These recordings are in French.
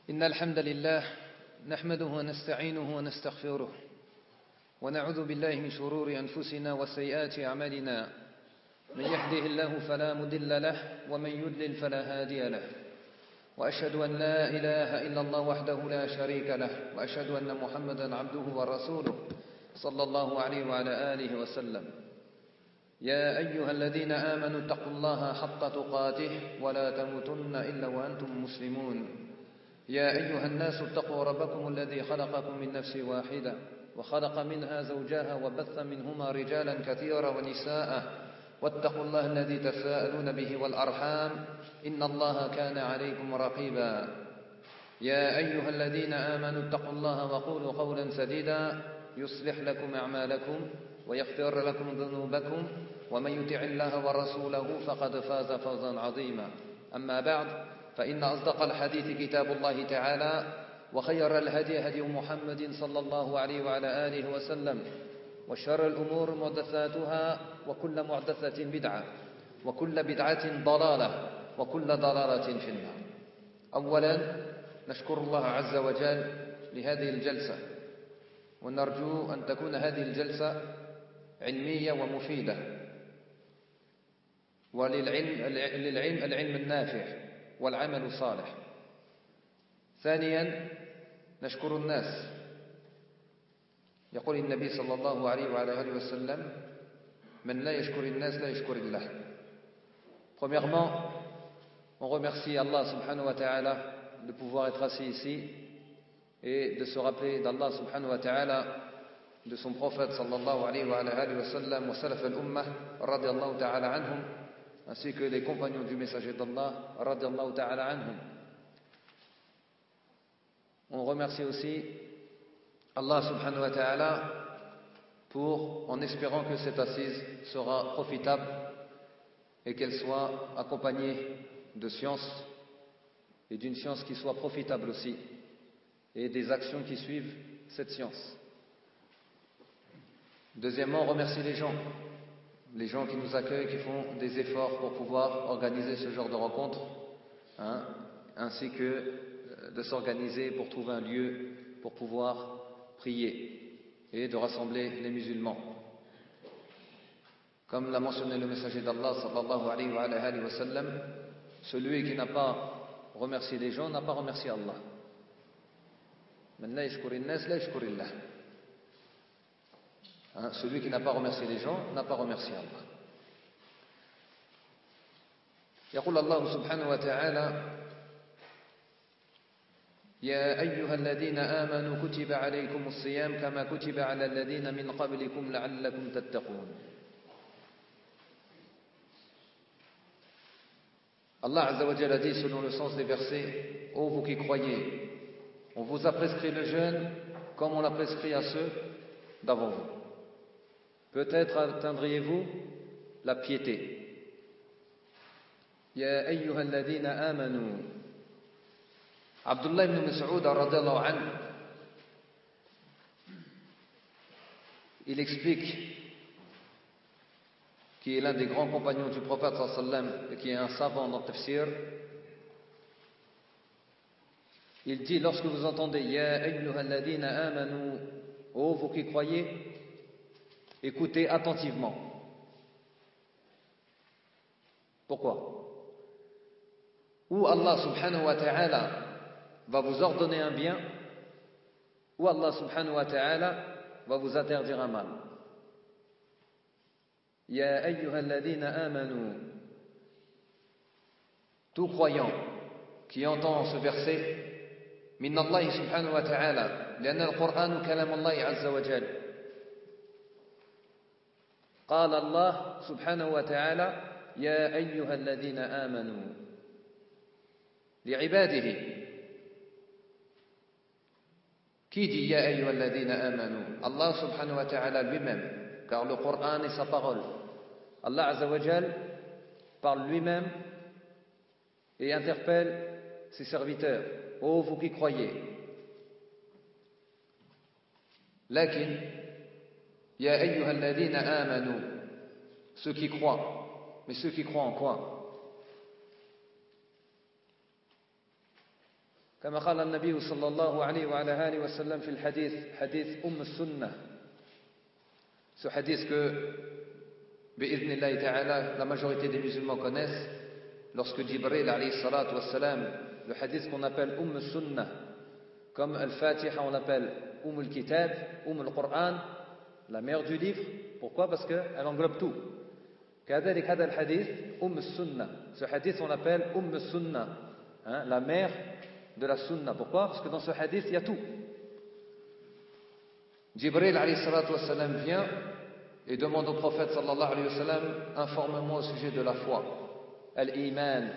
إن الحمد لله نحمده ونستعينه ونستغفره ونعوذ بالله من شرور أنفسنا وسيئات أعمالنا من يهده الله فلا مضل له ومن يضلل فلا هادي له وأشهد أن لا إله إلا الله وحده لا شريك له وأشهد أن محمدا عبده ورسوله صلى الله عليه وعلى آله وسلم يا أيها الذين آمنوا اتقوا الله حق تقاته ولا تموتن إلا وأنتم مسلمون يا أيها الناس اتقوا ربكم الذي خلقكم من نفس واحدة وخلق منها زوجها وبث منهما رجالا كثيرا ونساء واتقوا الله الذي تساءلون به والأرحام إن الله كان عليكم رقيبا يا أيها الذين آمنوا اتقوا الله وقولوا قولا سديدا يصلح لكم أعمالكم ويغفر لكم ذنوبكم ومن يطع الله ورسوله فقد فاز فوزا عظيما أما بعد فإن أصدق الحديث كتاب الله تعالى وخير الهدي هدي محمد صلى الله عليه وعلى آله وسلم وشر الأمور محدثاتها وكل محدثة بدعة وكل بدعة ضلالة وكل ضلالة في النار. أولا نشكر الله عز وجل لهذه الجلسة ونرجو أن تكون هذه الجلسة علمية ومفيدة وللعلم العلم النافع والعمل الصالح. ثانيا نشكر الناس. يقول النبي صلى الله عليه وعلى آله وسلم من لا يشكر الناس لا يشكر الله. Premièrement, on remercie Allah subhanahu wa ta'ala de pouvoir être assis ici et de se rappeler d'Allah subhanahu wa ta'ala, de son prophète sallallahu alayhi wa alihi wa sallam wa salaf al-ummah radiyallahu ta'ala anhum, ainsi que les compagnons du messager d'Allah radiyallahu ta'ala anhum. On remercie aussi Allah subhanahu wa ta'ala en espérant que cette assise sera profitable et qu'elle soit accompagnée de science et d'une science qui soit profitable aussi et des actions qui suivent cette science. Deuxièmement, on remercie les gens qui nous accueillent, qui font des efforts pour pouvoir organiser ce genre de rencontres, ainsi que de s'organiser pour trouver un lieu pour pouvoir prier et de rassembler les musulmans. Comme l'a mentionné le messager d'Allah sallallahu alayhi wa sallam, celui qui n'a pas remercié les gens n'a pas remercié Allah. Celui qui n'a pas remercié les gens n'a pas remercié Allah. يقول الله سبحانه وتعالى يا أيها الذين آمنوا كتب عليكم الصيام كما كتب على الذين من قبلكم لعلكم تتقون. Allah Azza wa Jalla a dit selon le sens des versets: ô vous qui croyez, on vous a prescrit le jeûne comme on l'a prescrit à ceux d'avant vous. Peut-être atteindriez-vous la piété. Ya ayyuhal ladhina amanu. Abdullah ibn Mas'ud radhiyallahu anhu, il explique, qui est l'un des grands compagnons du prophète sallallahu alayhi wa sallam et qui est un savant dans le tafsir. Il dit, lorsque vous entendez Ya ayyuhal ladhina amanu, ô vous qui croyez, écoutez attentivement. Pourquoi? Ou Allah subhanahu wa ta'ala va vous ordonner un bien, ou Allah subhanahu wa ta'ala va vous interdire un mal. Ya ayyuhal ladhina amanu. Tout croyant qui entend ce verset, min Allah subhanahu wa ta'ala, لأن القرآن كلام الله عز وجل. قال الله سبحانه وتعالى يا أيها الذين آمنوا لعباده. Qui dit Ya ayyuhal ladhina amanu? Allah subhanahu wa ta'ala lui-même, car le Coran est sa parole. Allah Azza wa Jal parle lui-même et interpelle ses serviteurs: ô vous qui croyez. Lakin Ya ayyuhal ladhina amanu, ceux qui croient. Mais ceux qui croient en quoi? كما قال النبي صلى الله عليه وعلى آله وسلم في الحديث حديث السنة. Ce hadith que, bi'idhnillahi ta'ala, la majorité des musulmans connaissent, lorsque Jibril alayhi salatu wassalam, le hadith qu'on appelle Sunnah, comme Al-Fatiha on l'appelle Al-Kitab, Al-Qur'an, la mère du livre. Pourquoi? Parce qu'elle englobe tout. كذلك هذا الحديث Sunnah. Ce hadith on l'appelle Sunnah, la mère de la Sunna. Pourquoi? Parce que dans ce hadith il y a tout. Jibril alayhi salatu wassalam vient et demande au prophète sallallahu alayhi wa sallam, informe-moi au sujet de la foi. Al-Iman.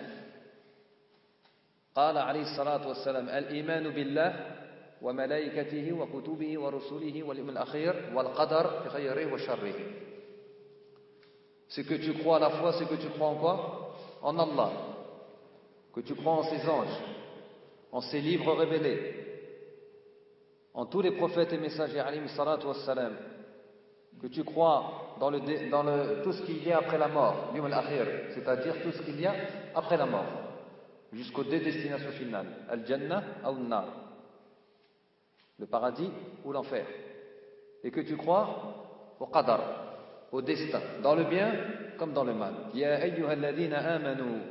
قال عليه الصلاة والسلام الإيمان بالله وملائكته وكتبه ورسله واليوم الأخير والقدر خيره وشره. C'est que tu crois à la foi, c'est que tu crois en quoi? En Allah. Que tu crois en ses anges, en ses livres révélés, en tous les prophètes et messagers alayhi salatu wassalam. Que tu crois dans tout ce qu'il y a après la mort, l'yawm al-akhir, c'est-à-dire tout ce qu'il y a après la mort, jusqu'aux deux destinations finales, al-jannah ou al-nar, le paradis ou l'enfer. Et que tu crois au qadar, au destin, dans le bien comme dans le mal. Ya ayyuhalladhina amanu.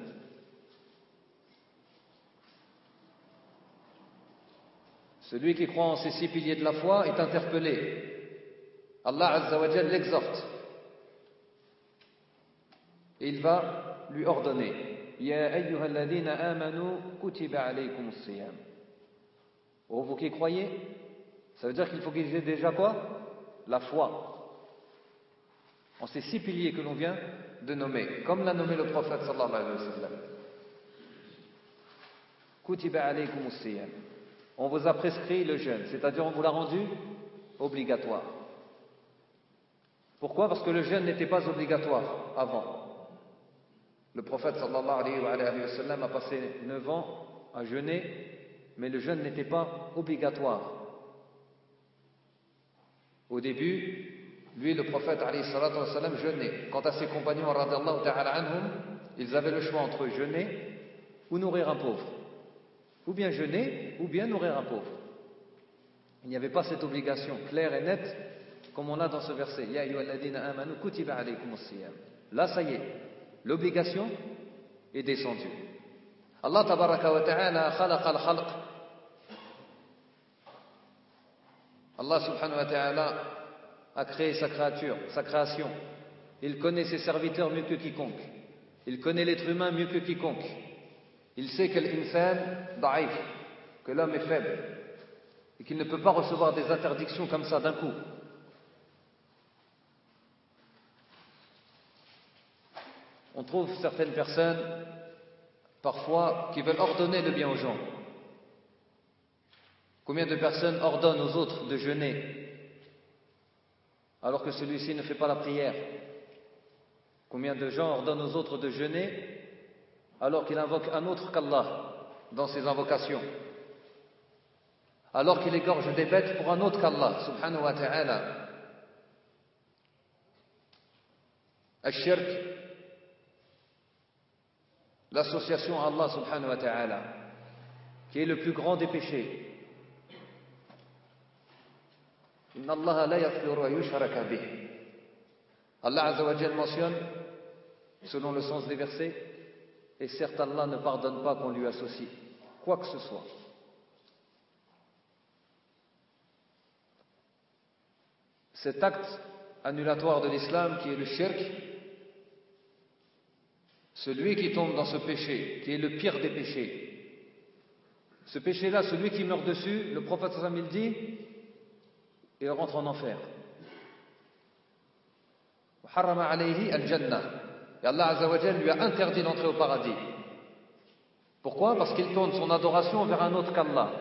Celui qui croit en ces 6 piliers de la foi est interpellé. Allah Azza wa Jal l'exhorte. Et il va lui ordonner. Ya ayyuhalladhina amanu kutiba alaykumus siyam. Oh, vous qui croyez, ça veut dire qu'il faut qu'ils aient déjà quoi? La foi. En ces 6 piliers que l'on vient de nommer, comme l'a nommé le prophète sallallahu alayhi wa sallam. Kutiba alaykumus siyam. On vous a prescrit le jeûne, c'est-à-dire on vous l'a rendu obligatoire. Pourquoi? Parce que le jeûne n'était pas obligatoire avant. Le prophète sallallahu alayhi wa sallam a passé 9 ans à jeûner, mais le jeûne n'était pas obligatoire. Au début, lui, le prophète alayhi wa sallam, jeûnait. Quant à ses compagnons, radiyallahu ta'ala anhum, ils avaient le choix entre jeûner ou nourrir un pauvre. Ou bien jeûner, ou bien nourrir un pauvre. Il n'y avait pas cette obligation claire et nette comme on a dans ce verset. Ya ayyuhalladhina amanu kutiba alaykumus siyam. Là, ça y est, l'obligation est descendue. Allah tabaraka wa ta'ala khalaqa al-khalq. Allah subhanahu wa ta'ala a créé sa créature, sa création. Il connaît ses serviteurs mieux que quiconque. Il connaît l'être humain mieux que quiconque. Il sait que l'insan da'if, que l'homme est faible et qu'il ne peut pas recevoir des interdictions comme ça d'un coup. On trouve certaines personnes parfois qui veulent ordonner le bien aux gens. Combien de personnes ordonnent aux autres de jeûner alors que celui-ci ne fait pas la prière? Combien de gens ordonnent aux autres de jeûner alors qu'il invoque un autre qu'Allah dans ses invocations, alors qu'il égorge des bêtes pour un autre qu'Allah subhanahu wa ta'ala. Al-shirk, l'association à Allah subhanahu wa ta'ala, qui est le plus grand des péchés. Inna Allah la yaghfiru an yushraka bih. Allah Azza wa Jal mentionne, selon le sens des versets, et certes Allah ne pardonne pas qu'on lui associe quoi que ce soit. Cet acte annulatoire de l'islam qui est le shirk, celui qui tombe dans ce péché, qui est le pire des péchés, ce péché-là, celui qui meurt dessus, le prophète sallallahu alayhi wa sallam, il dit, il rentre en enfer. Harrama alayhi al-jannah. Et Allah Azza wa Jal lui a interdit d'entrer au paradis. Pourquoi? Parce qu'il tourne son adoration vers un autre qu'Allah.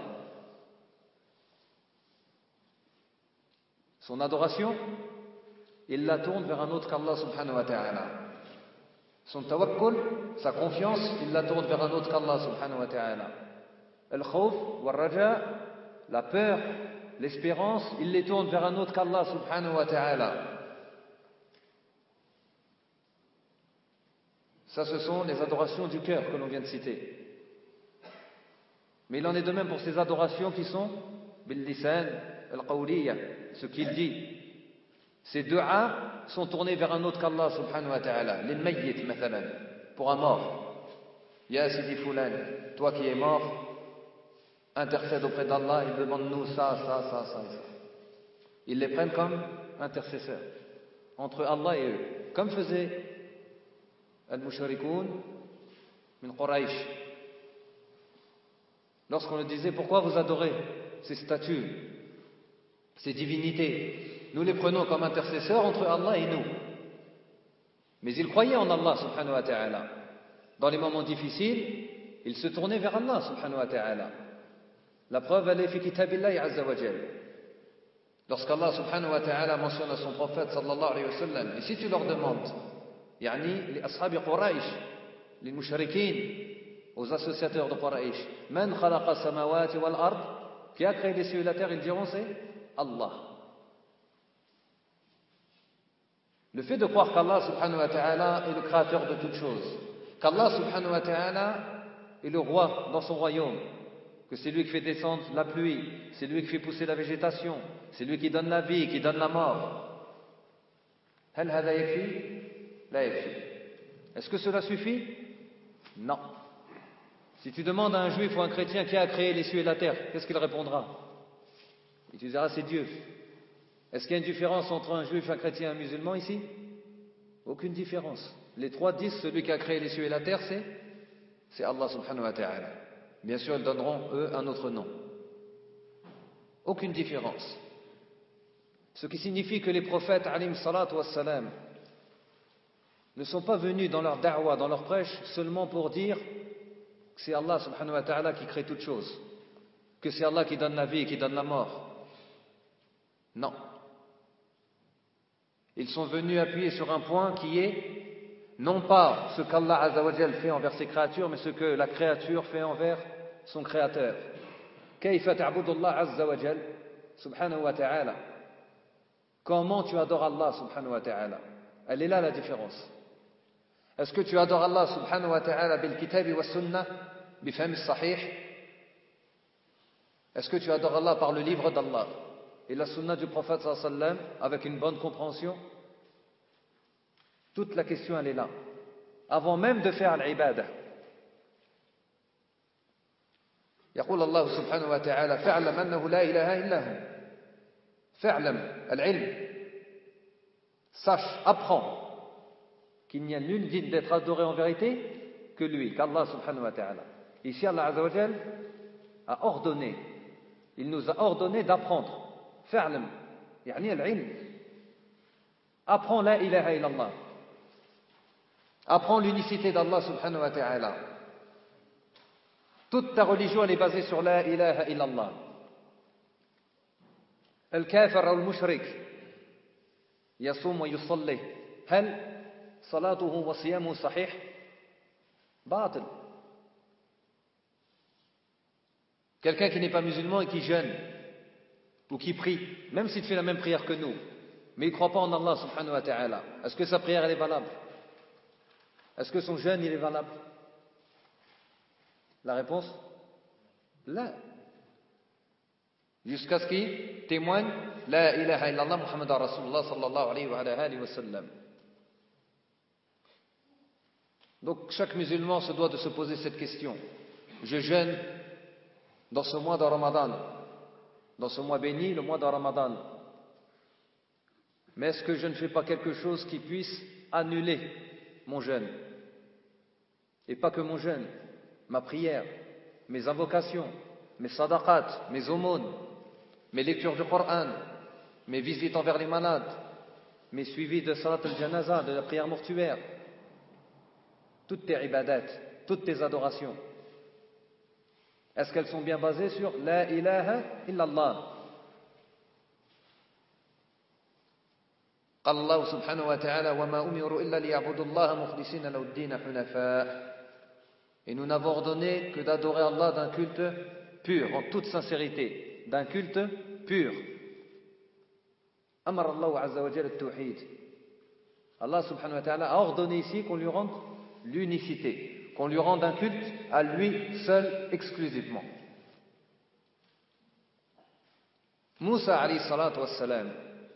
Son adoration, il la tourne vers un autre qu'Allah subhanahu wa ta'ala. Son tawakkul, sa confiance, il la tourne vers un autre qu'Allah subhanahu wa ta'ala. Al-khawf, wal-raja, la peur, l'espérance, il les tourne vers un autre qu'Allah subhanahu wa ta'ala. Ça, ce sont les adorations du cœur que l'on vient de citer. Mais il en est de même pour ces adorations qui sont bil-lisan al-qawliya, ce qu'il dit. Ces du'as sont tournés vers un autre qu'Allah subhanahu wa ta'ala. Les mayyit, mathalan, pour un mort. Ya Sidi Foulan, toi qui es mort, intercède auprès d'Allah, il demande-nous ça et ça. Ils les prennent comme intercesseurs entre Allah et eux, comme faisait al-mushrikoun min Quraysh. Lorsqu'on leur disait pourquoi vous adorez ces statues, ces divinités, nous les prenons comme intercesseurs entre Allah et nous. Mais ils croyaient en Allah subhanahu wa ta'ala. Dans les moments difficiles, ils se tournaient vers Allah subhanahu wa ta'ala. La preuve, elle est fi kitabillahi azza wa jal. Lorsqu'Allah subhanahu wa ta'ala mentionne à son prophète sallallahu alayhi wa sallam, et si tu leur demandes, yani les ashabi Quraysh, les mushrikin, aux associateurs de Quraysh, man khalaqa samawati wal ard, qui a créé les cieux et la terre, ils diront c'est Allah. Le fait de croire qu'Allah subhanahu wa ta'ala est le créateur de toutes choses, qu'Allah subhanahu wa ta'ala est le roi dans son royaume, que c'est lui qui fait descendre la pluie, c'est lui qui fait pousser la végétation, c'est lui qui donne la vie, qui donne la mort. Hal hada yakfi? La yakfi. Est-ce que cela suffit? Non. Si tu demandes à un juif ou à un chrétien qui a créé les cieux et la terre, qu'est-ce qu'il répondra? Il te dira c'est Dieu. Est-ce qu'il y a une différence entre un juif, un chrétien et un musulman ici? Aucune différence. Les trois disent celui qui a créé les cieux et la terre, c'est Allah subhanahu wa ta'ala. Bien sûr, ils donneront, eux, un autre nom. Aucune différence. Ce qui signifie que les prophètes, alayhim salatu wassalam, ne sont pas venus dans leur da'wa, dans leur prêche, seulement pour dire que c'est Allah subhanahu wa ta'ala qui crée toutes choses, que c'est Allah qui donne la vie et qui donne la mort. Non. Ils sont venus appuyer sur un point qui est non pas ce qu'Allah azza wa jal fait envers ses créatures, mais ce que la créature fait envers son créateur. Kayfa ta'budu Allah azza wa jal subhanahu wa ta'ala. Comment tu adores Allah subhanahu wa ta'ala? Elle est là la différence. Est-ce que tu adores Allah subhanahu wa ta'ala bil kitabi wa sunnah bi fahm sahih? Est-ce que tu adores Allah par le livre d'Allah et la sunna du prophète sallallahu alayhi wa sallam avec une bonne compréhension? Toute la question elle est là. Avant même de faire l'ibadah. يقول الله سبحانه وتعالى فاعلم أنه لا إله إلا هو. فاعلم العلم. Sache, apprends qu'il n'y a nul digne d'être adoré en vérité que lui, qu'Allah subhanahu wa ta'ala. Ici Allah azza wa jal a ordonné, il nous a ordonné d'apprendre. فاعلم يعني العلم. Apprends la ilaha illallah. Apprends l'unicité d'Allah subhanahu wa ta'ala. Toute ta religion elle est basée sur la ilaha illallah. الكافر أو المشرك يصوم ويصلي هل صلاته وصيامه صحيح؟ باطل. Quelqu'un qui n'est pas musulman et qui jeûne ou qui prie, même s'il fait la même prière que nous, mais il ne croit pas en Allah subhanahu wa ta'ala, est-ce que sa prière elle est valable? Est-ce que son jeûne il est valable? La réponse? Là. Jusqu'à ce qu'il témoigne La ilaha illallah Muhammad Rasulullah sallallahu alayhi wa sallam. Donc chaque musulman se doit de se poser cette question. Je jeûne dans ce mois de Ramadan, dans ce mois béni, le mois de Ramadan. Mais est-ce que je ne fais pas quelque chose qui puisse annuler mon jeûne? Et pas que mon jeûne, ma prière, mes invocations, mes sadaqat, mes aumônes, mes lectures du Coran, mes visites envers les malades, mes suivis de salat al-janaza, de la prière mortuaire, toutes tes ibadat, toutes tes adorations, est-ce qu'elles sont bien basées sur la ilaha illallah? قال الله سبحانه وتعالى وما أمروا إلا ليعبدوا الله مخلصين له الدين حنفاء. Et nous n'avons ordonné que d'adorer Allah d'un culte pur, en toute sincérité, d'un culte pur. Amar Allah azza wa jalla at-tawhid. Allah subhanahu wa ta'ala a ordonné ici qu'on lui rende l'unicité, qu'on lui rende un culte à lui seul exclusivement. Moussa alayhi salatu wassalam,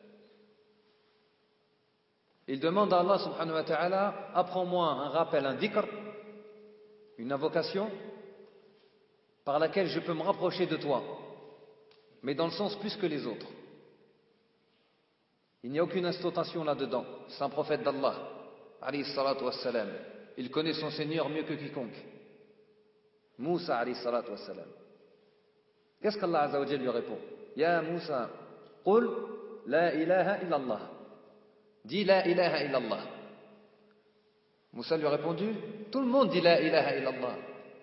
il demande à Allah subhanahu wa ta'ala, apprends-moi un rappel, un dhikr, une invocation par laquelle je peux me rapprocher de toi, mais dans le sens plus que les autres. Il n'y a aucune instantation là-dedans. C'est un prophète d'Allah, alayhi salatu wassalam. Il connaît son Seigneur mieux que quiconque. Moussa alayhi salatu wassalam. Qu'est-ce qu'Allah azza wa jalla lui répond? Ya Moussa, qul la ilaha illallah. Dis la ilaha illallah. Moussa lui a répondu, tout le monde dit la ilaha illallah.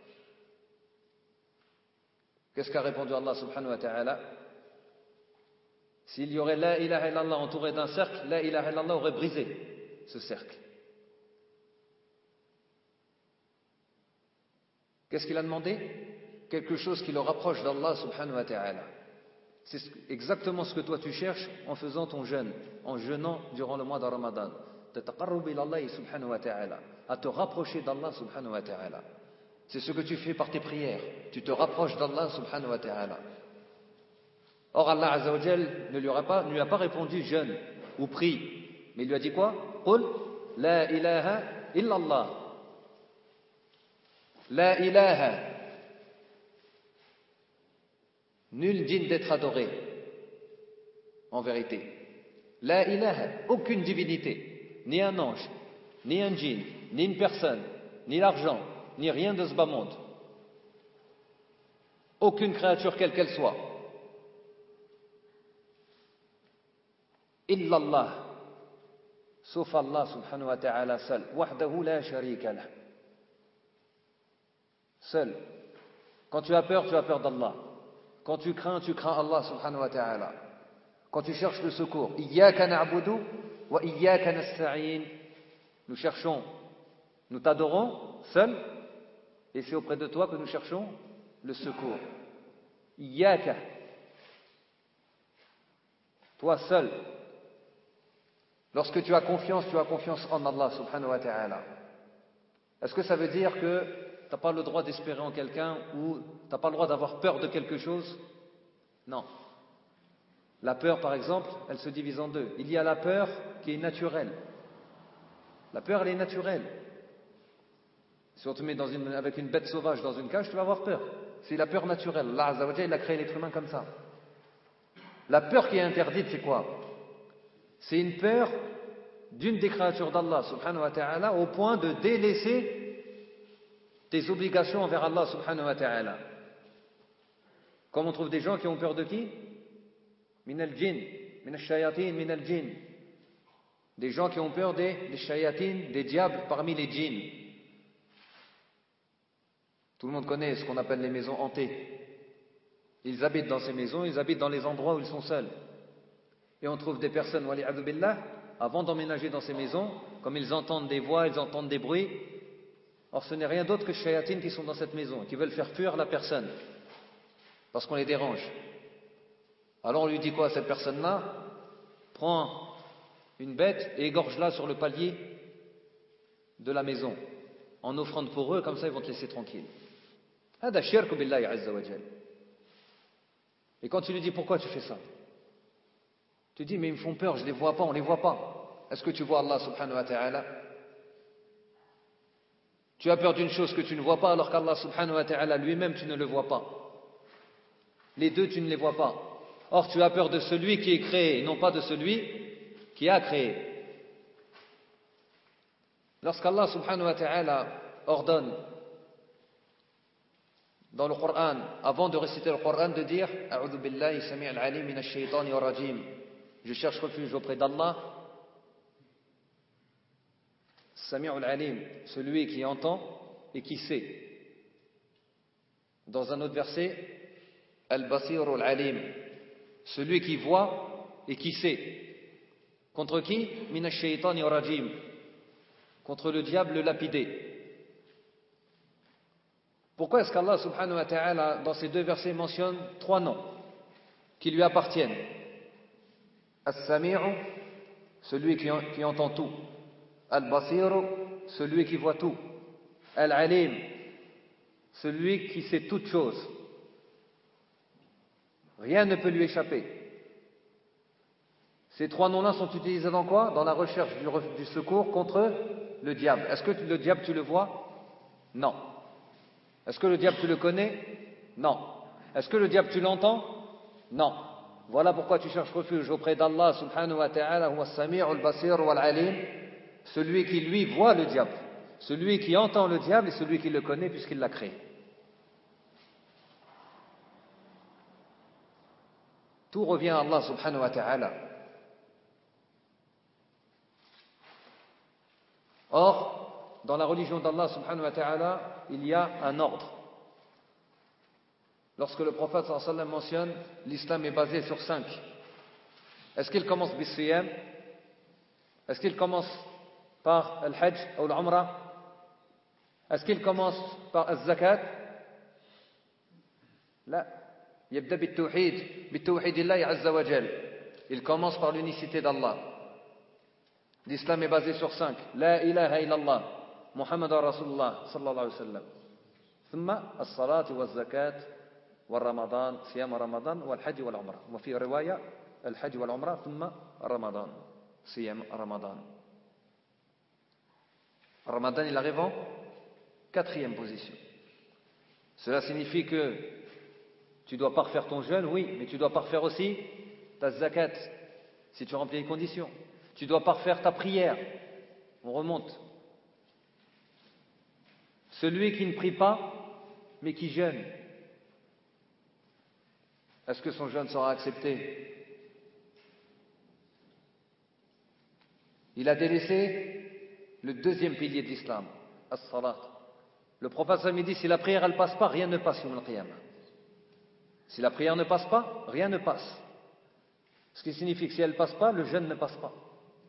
Qu'est-ce qu'a répondu Allah subhanahu wa ta'ala? S'il y aurait la ilaha illallah entouré d'un cercle, la ilaha illallah aurait brisé ce cercle. Qu'est-ce qu'il a demandé? Quelque chose qui le rapproche d'Allah subhanahu wa ta'ala. C'est exactement ce que toi tu cherches en faisant ton jeûne, en jeûnant durant le mois de Ramadan. À te rapprocher d'Allah subhanahu wa ta'ala. C'est ce que tu fais par tes prières. Tu te rapproches d'Allah subhanahu wa ta'ala. Or Allah azza wa jal ne lui a pas répondu jeûne ou prie. Mais il lui a dit quoi? Qul la ilaha illallah. La ilaha. Nul digne d'être adoré, en vérité. La ilaha, aucune divinité, ni un ange, ni un djinn, ni une personne, ni l'argent, ni rien de ce bas monde. Aucune créature quelle qu'elle soit. Illallah, sauf Allah subhanahu wa ta'ala seul. Wahdahu la sharika lah. Seul. Quand tu as peur d'Allah. Quand tu crains Allah subhanahu wa ta'ala. Quand tu cherches le secours, Iyyaka na'budu wa iyyaka nasta'in. Nous cherchons, nous t'adorons seul, et c'est auprès de toi que nous cherchons le secours. Iyyaka. Toi seul. Lorsque tu as confiance en Allah subhanahu wa ta'ala. Est-ce que ça veut dire que tu n'as pas le droit d'espérer en quelqu'un ou tu n'as pas le droit d'avoir peur de quelque chose? Non. La peur, par exemple, elle se divise en deux. Il y a la peur qui est naturelle. La peur, elle est naturelle. Si on te met avec une bête sauvage dans une cage, tu vas avoir peur. C'est la peur naturelle. Allah azza wa jalla, il a créé l'être humain comme ça. La peur qui est interdite, c'est quoi? C'est une peur d'une des créatures d'Allah subhanahu wa ta'ala au point de délaisser tes obligations envers Allah subhanahu wa ta'ala. Comme on trouve des gens qui ont peur de qui? Min al-jinn, min al-shayatin, min al-jinn. Des gens qui ont peur des shayatin, des diables parmi les djinns. Tout le monde connaît ce qu'on appelle les maisons hantées. Ils habitent dans ces maisons, ils habitent dans les endroits où ils sont seuls. Et on trouve des personnes, wali'adhu billah, avant d'emménager dans ces maisons, comme ils entendent des voix, ils entendent des bruits. Or ce n'est rien d'autre que les shayatines qui sont dans cette maison, qui veulent faire fuir la personne, parce qu'on les dérange. Alors on lui dit quoi à cette personne-là? Prends une bête et égorge-la sur le palier de la maison, en offrande pour eux, comme ça ils vont te laisser tranquille. Hada shirku billahi azza wa jal. Et quand tu lui dis pourquoi tu fais ça? Tu dis mais ils me font peur, je les vois pas, on les voit pas. Est-ce que tu vois Allah subhanahu wa ta'ala? Tu as peur d'une chose que tu ne vois pas alors qu'Allah subhanahu wa ta'ala lui-même tu ne le vois pas. Les deux tu ne les vois pas. Or tu as peur de celui qui est créé, non pas de celui qui a créé. Lorsqu'Allah subhanahu wa ta'ala ordonne dans le Coran, avant de réciter le Coran, de dire A'udhu billahi sami'al alim minash shaitani rajim. Je cherche refuge auprès d'Allah. Sami'ul alim, celui qui entend et qui sait. Dans un autre verset, Al-basirul alim, celui qui voit et qui sait. Contre qui? Minash shaitani rajim. Contre le diable lapidé. Pourquoi est-ce qu'Allah subhanahu wa ta'ala dans ces deux versets mentionne trois noms qui lui appartiennent? As-sami'u, celui qui entend tout. Al-basiru, celui qui voit tout. Al-alim, celui qui sait toutes choses. Rien ne peut lui échapper. Ces 3 noms-là sont utilisés dans quoi? Dans la recherche du secours contre le diable. Est-ce que le diable, tu le vois? Non. Est-ce que le diable, tu le connais? Non. Est-ce que le diable, tu l'entends? Non. Voilà pourquoi tu cherches refuge auprès d'Allah subhanahu wa ta'ala, huwa as-sami'u al-basir wal-alim, celui qui lui voit le diable, celui qui entend le diable et celui qui le connaît puisqu'il l'a créé. Tout revient à Allah subhanahu wa ta'ala. Or, dans la religion d'Allah subhanahu wa ta'ala, il y a un ordre. Lorsque le prophète sallallahu alayhi wa sallam mentionne l'islam est basé sur 5, est-ce qu'il commence bis-siyam? Est-ce qu'il commence par le hajj ou l'umrah? Est-ce qu'il commence par az-zakat? لا. يبدأ بالتوحيد الله عز وجل. Il commence par l'unicité d'Allah. L'islam est basé sur 5. La ilaha illallah, Muhammad Rasulullah sallallahu alayhi wa sallam. ثم الصلاة والزكاة والرمضان صيام رمضان والحج والعمرة. وفي رواية الحج والعمرة ثم رمضان صيام رمضان. Ramadan, il arrive en 4e position. Cela signifie que tu dois parfaire ton jeûne, oui, mais tu dois parfaire aussi ta zakat, si tu remplis les conditions. Tu dois parfaire ta prière. On remonte. Celui qui ne prie pas, mais qui jeûne, est-ce que son jeûne sera accepté? Il a délaissé le 2e pilier de l'islam, as-salat. Le prophète sallallahu alayhi wa sallam dit, si la prière elle passe pas, rien ne passe yawm al-qiyamah. Si la prière ne passe pas, rien ne passe. Ce qui signifie que si elle ne passe pas, le jeûne ne passe pas.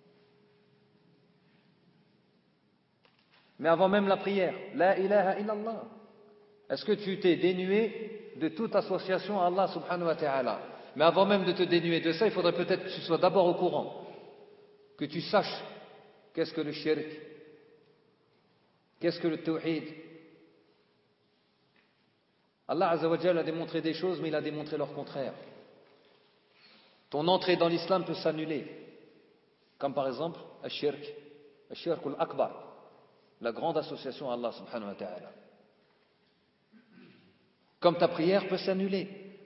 Mais avant même la prière, la ilaha illallah, est-ce que tu t'es dénué de toute association à Allah subhanahu wa ta'ala? Mais avant même de te dénuer de ça, il faudrait peut-être que tu sois d'abord au courant, que tu saches qu'est-ce que le shirk, qu'est-ce que le tawhid. Allah azza wa jalla a démontré des choses, mais il a démontré leur contraire. Ton entrée dans l'islam peut s'annuler, comme par exemple al-shirk al-akbar, la grande association à Allah subhanahu wa ta'ala. Comme ta prière peut s'annuler.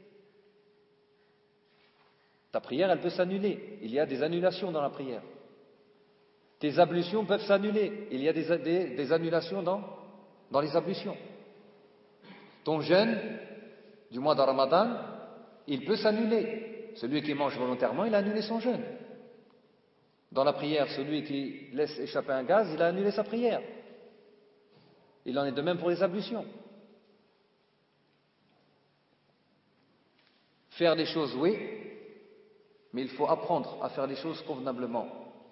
Ta prière, elle peut s'annuler. Il y a des annulations dans la prière. Tes ablutions peuvent s'annuler. Il y a des annulations dans les ablutions. Ton jeûne du mois de Ramadan, il peut s'annuler. Celui qui mange volontairement, il a annulé son jeûne. Dans la prière, celui qui laisse échapper un gaz, il a annulé sa prière. Il en est de même pour les ablutions. Faire les choses, oui, mais il faut apprendre à faire les choses convenablement.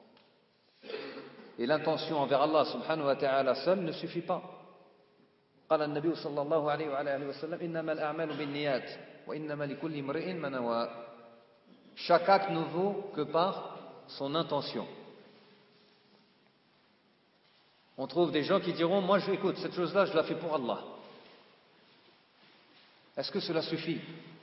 Et l'intention envers Allah subhanahu wa ta'ala seul ne suffit pas. قال النبي صلى الله عليه وعلى آله وسلم إنما الأعمال بالنيات وإنما لكل امرئ ما نوى. Chaque acte ne vaut que par son intention. On trouve des gens qui diront, moi écoute, cette chose-là, je la fais pour Allah. Est-ce que cela suffit?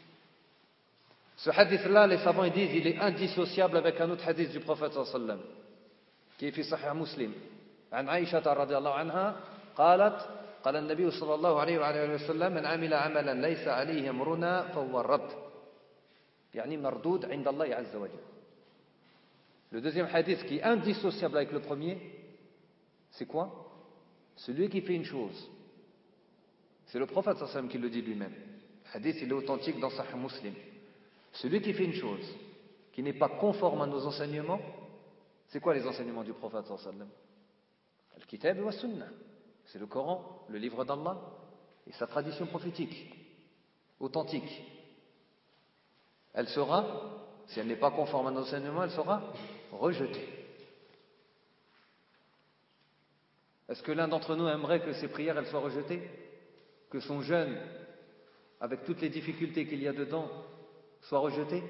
Ce hadith-là, les savants ils disent, il est indissociable avec un autre hadith du prophète sallallahu alayhi wa sallam, qui est fi Sahih Muslim. عن عائشة رضي الله عنها قالت قال النبي صلى الله عليه وعلى وسلم من عمل عملا ليس عليه أمرنا فهو رد يعني مردود عند الله عز وجل. Le deuxième hadith qui est indissociable avec le premier, c'est quoi? Celui qui fait une chose. C'est le prophète sallallahu alayhi wa sallam qui le dit lui-même. Le hadith il est authentique dans Sahih Muslim. Celui qui fait une chose qui n'est pas conforme à nos enseignements, c'est quoi les enseignements du prophète sallallahu alayhi wa sallam? Al-Kitab wa Sunnah. C'est le Coran, le livre d'Allah et sa tradition prophétique, authentique. Elle sera, si elle n'est pas conforme à nos enseignements, elle sera rejetée. Est-ce que l'un d'entre nous aimerait que ses prières elles soient rejetées? Que son jeûne, avec toutes les difficultés qu'il y a dedans, soit rejeté?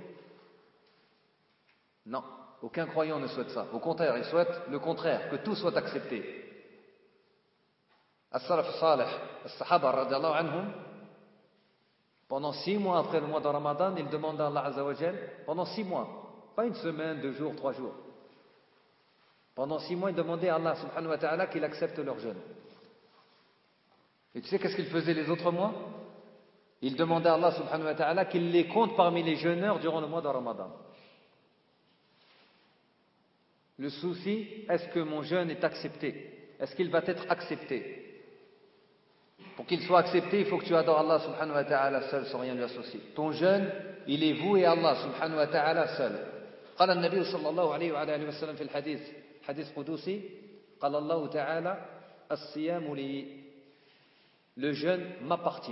Non, aucun croyant ne souhaite ça. Au contraire, il souhaite le contraire, que tout soit accepté. As-Salaf Salih, As-Sahaba radiyallahu anhum, pendant 6 mois après le mois de Ramadan, ils demandent à Allah Azza wa Jal, pendant 6 mois, Pas une semaine, 2 jours, 3 jours. Pendant 6 mois, ils demandaient à Allah subhanahu wa ta'ala qu'il accepte leur jeûne. Et tu sais qu'est-ce qu'ils faisaient les autres mois? Ils demandaient à Allah subhanahu wa ta'ala qu'il les compte parmi les jeûneurs durant le mois de Ramadan. Le souci, est-ce que mon jeûne est accepté? Est-ce qu'il va être accepté? Pour qu'il soit accepté, il faut que tu adores Allah subhanahu wa ta'ala seul, sans rien lui associer. Ton jeûne, il est voué à Allah subhanahu wa ta'ala seul. قال النبي صلى الله عليه وعلى آله وسلم في الحديث حديث قدسي قال الله تعالى الصيام لي. Le jeûne m'appartient.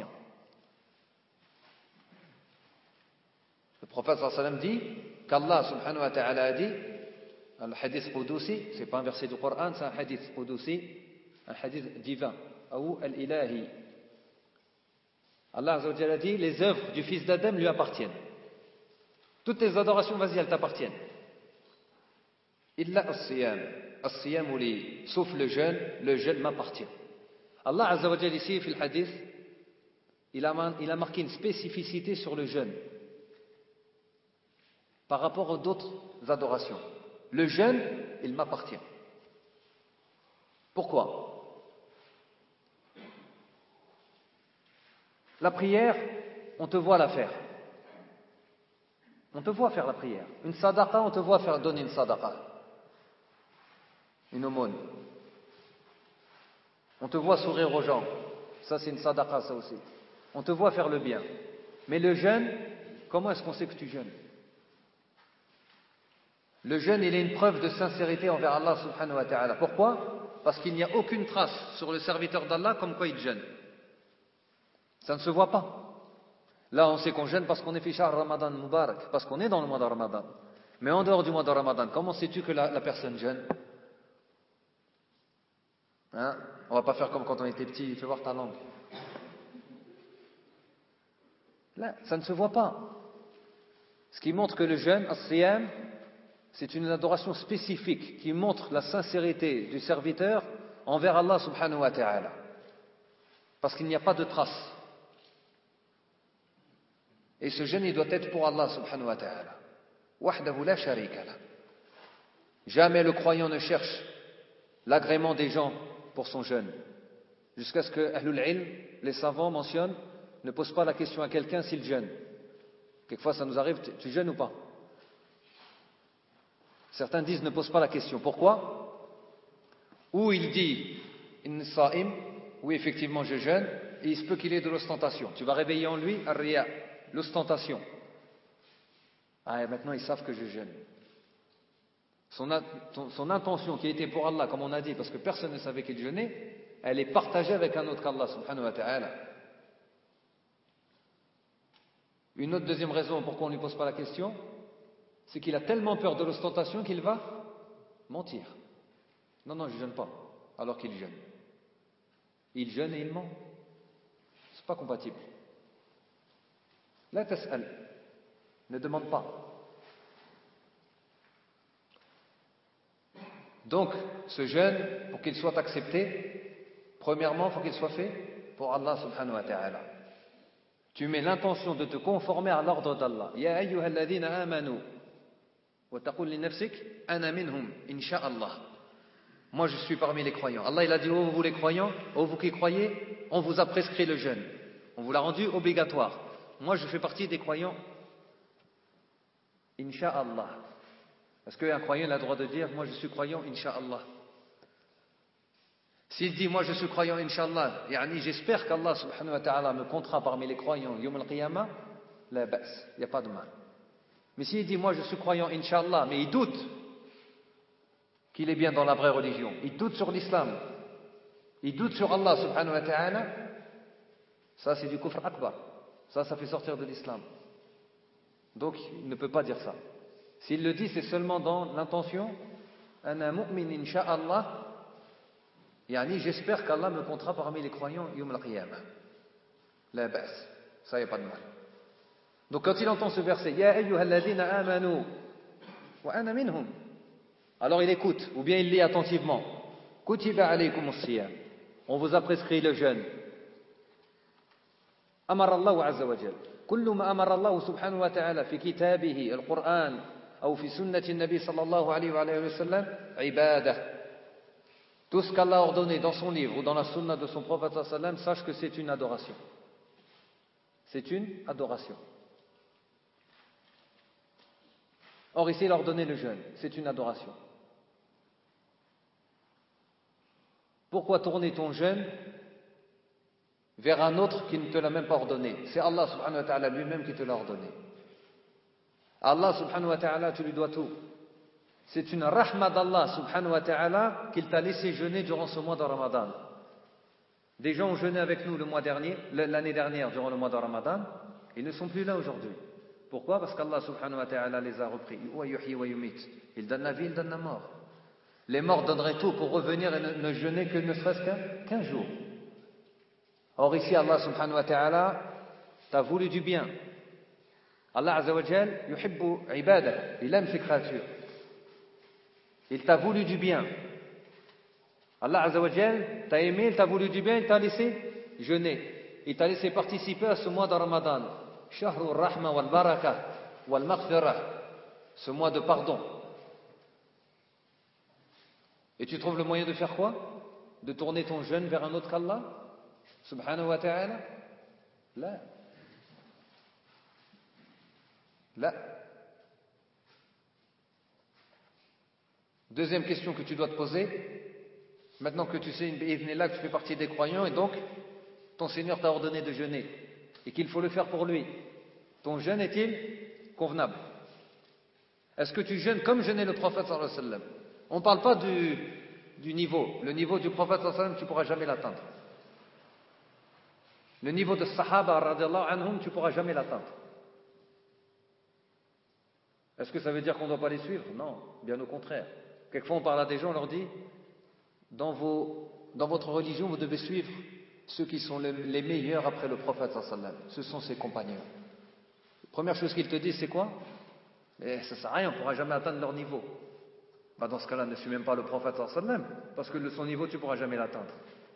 Le prophète sallallahu alayhi wa sallam dit qu'Allah subhanahu wa ta'ala a dit, le hadith qudusi, c'est pas un verset du Coran, c'est un hadith qudusi, un hadith divin, ou al-ilahi. Allah azza wa jalla a dit, les œuvres du fils d'Adam lui appartiennent. Toutes tes adorations, vas-y, elles t'appartiennent. Illa as-siyam, as-siyam li, sauf le jeûne m'appartient. Allah azza wa jalla ici, في الحديث, il a marqué une spécificité sur le jeûne par rapport aux d'autres adorations. Le jeûne, il m'appartient. Pourquoi? La prière, on te voit la faire. On te voit faire la prière. Une sadaqa, on te voit faire donner une sadaqa. Une aumône. On te voit sourire aux gens. Ça, c'est une sadaqa, ça aussi. On te voit faire le bien. Mais le jeûne, comment est-ce qu'on sait que tu jeûnes? Le jeûne, il est une preuve de sincérité envers Allah subhanahu wa ta'ala. Pourquoi? Parce qu'il n'y a aucune trace sur le serviteur d'Allah comme quoi il jeûne. Ça ne se voit pas. Là, on sait qu'on jeûne parce qu'on est fi shahr Ramadan Mubarak, parce qu'on est dans le mois de Ramadan. Mais en dehors du mois de Ramadan, comment sais-tu que la personne jeûne? Hein? On va pas faire comme quand on était petit, fais voir ta langue. Là, ça ne se voit pas. Ce qui montre que le jeûne, as-siyam, c'est une adoration spécifique qui montre la sincérité du serviteur envers Allah subhanahu wa ta'ala. Parce qu'il n'y a pas de trace. Et ce jeûne, il doit être pour Allah subhanahu wa ta'ala. Wahdahu la sharika la. Jamais le croyant ne cherche l'agrément des gens pour son jeûne. Jusqu'à ce que Ahlul Ilm, les savants mentionnent, ne posent pas la question à quelqu'un s'il jeûne. Quelquefois ça nous arrive, tu jeûnes ou pas? Certains disent ne pose pas la question. Pourquoi? Ou il dit in sa'im, oui effectivement je jeûne, et il se peut qu'il ait de l'ostentation. Tu vas réveiller en lui ar-riya, l'ostentation. Ah, et maintenant ils savent que je jeûne. Son intention qui était pour Allah, comme on a dit, parce que personne ne savait qu'il jeûnait, elle est partagée avec un autre qu'Allah subhanahu wa ta'ala. Une autre deuxième raison pourquoi on ne lui pose pas la question, c'est qu'il a tellement peur de l'ostentation qu'il va mentir. Non, non, je ne jeûne pas, alors qu'il jeûne. Il jeûne et il ment. C'est pas compatible. La tas'al, ne demande pas. Donc, ce jeûne, pour qu'il soit accepté, premièrement, il faut qu'il soit fait pour Allah subhanahu wa ta'ala. Tu mets l'intention de te conformer à l'ordre d'Allah. Ya ayyuhalladhina amanu. Wa taqul li nafsik ana minhum insha'Allah. Moi je suis parmi les croyants. Allah il a dit oh vous les croyants, oh vous qui croyez, on vous a prescrit le jeûne. On vous l'a rendu obligatoire. Moi je fais partie des croyants. Insha'Allah. Est-ce qu'un croyant a le droit de dire moi je suis croyant insha'Allah? S'il dit moi je suis croyant insha'Allah, yani j'espère qu'Allah subhanahu wa ta'ala me comptera parmi les croyants yawm al-qiyamah, la ba's, il n'y a pas de mal. Mais s'il dit moi je suis croyant insha'Allah, mais il doute qu'il est bien dans la vraie religion, il doute sur l'islam, il doute sur Allah subhanahu wa ta'ala, ça c'est du kufr akbar, ça fait sortir de l'islam. Donc il ne peut pas dire ça. S'il le dit c'est seulement dans l'intention ana mu'min insha'Allah, yani j'espère qu'Allah me comptera parmi les croyants yawm al-qiyamah. La ba's, ça y a pas de mal. Donc quand il entend ce verset, Ya ayyuhalladhina amanu wa ana minhum, alors il écoute, ou bien il lit attentivement. Kutiba alaykum as-siyam. On vous a prescrit le jeûne. Amar Allah azza wa jalla. Kullu ma amara Allah subhanahu wa ta'ala fi kitabihi, al-Qur'an, أو في سنة النبي صلى الله عليه وآله وسلم عبادة. Tout ce qu'Allah a ordonné dans son livre ou dans la sunna de son prophète sallallahu alayhi wa sallam, sache que c'est une adoration. C'est une adoration. Or ici il a ordonné le jeûne, c'est une adoration. Pourquoi tourner ton jeûne vers un autre qui ne te l'a même pas ordonné? C'est Allah subhanahu wa ta'ala lui-même qui te l'a ordonné. Allah subhanahu wa ta'ala, tu lui dois tout. C'est une rahma d'Allah subhanahu wa ta'ala qu'il t'a laissé jeûner durant ce mois de Ramadan. Des gens ont jeûné avec nous l'année dernière durant le mois de Ramadan, ils ne sont plus là aujourd'hui. Pourquoi? Parce qu'Allah subhanahu wa ta'ala les a repris. Il donne la vie, il donne la mort. Les morts donneraient tout pour revenir et ne jeûner que ne serait-ce qu'un jour. Or ici, Allah subhanahu wa ta'ala t'a voulu du bien. Allah azza wa jal yuhibbu ibadah. Il aime ses créatures. Il t'a voulu du bien. Allah azza wa jal t'a aimé, il t'a voulu du bien, il t'a laissé jeûner. Il t'a laissé participer à ce mois de Ramadan. Shahrul rahma wal baraka wal maghfirah. Ce mois de pardon. Et tu trouves le moyen de faire quoi? De tourner ton jeûne vers un autre qu'Allah subhanahu wa ta'ala? Là. Là. Deuxième question que tu dois te poser, maintenant que tu sais que tu fais partie des croyants et donc ton Seigneur t'a ordonné de jeûner et qu'il faut le faire pour lui, ton jeûne est-il convenable? Est-ce que tu jeûnes comme jeûnait le prophète sallallahu alayhi wa sallam? On ne parle pas du niveau. Le niveau du prophète sallallahu alayhi wa sallam, tu ne pourras jamais l'atteindre. Le niveau de Sahaba radiallahu anhum, tu ne pourras jamais l'atteindre. Est-ce que ça veut dire qu'on ne doit pas les suivre? Non, bien au contraire. Quelquefois on parle à des gens, on leur dit, dans votre religion, vous devez suivre ceux qui sont les meilleurs après le prophète sallallahu alayhi wa sallam. Ce sont ses compagnons. La première chose qu'ils te disent, c'est quoi? Mais ça ne sert à rien, on ne pourra jamais atteindre leur niveau. Bah dans ce cas-là, ne suis même pas le prophète sallallahu alayhi wa sallam, parce que de son niveau, tu ne pourras jamais l'atteindre.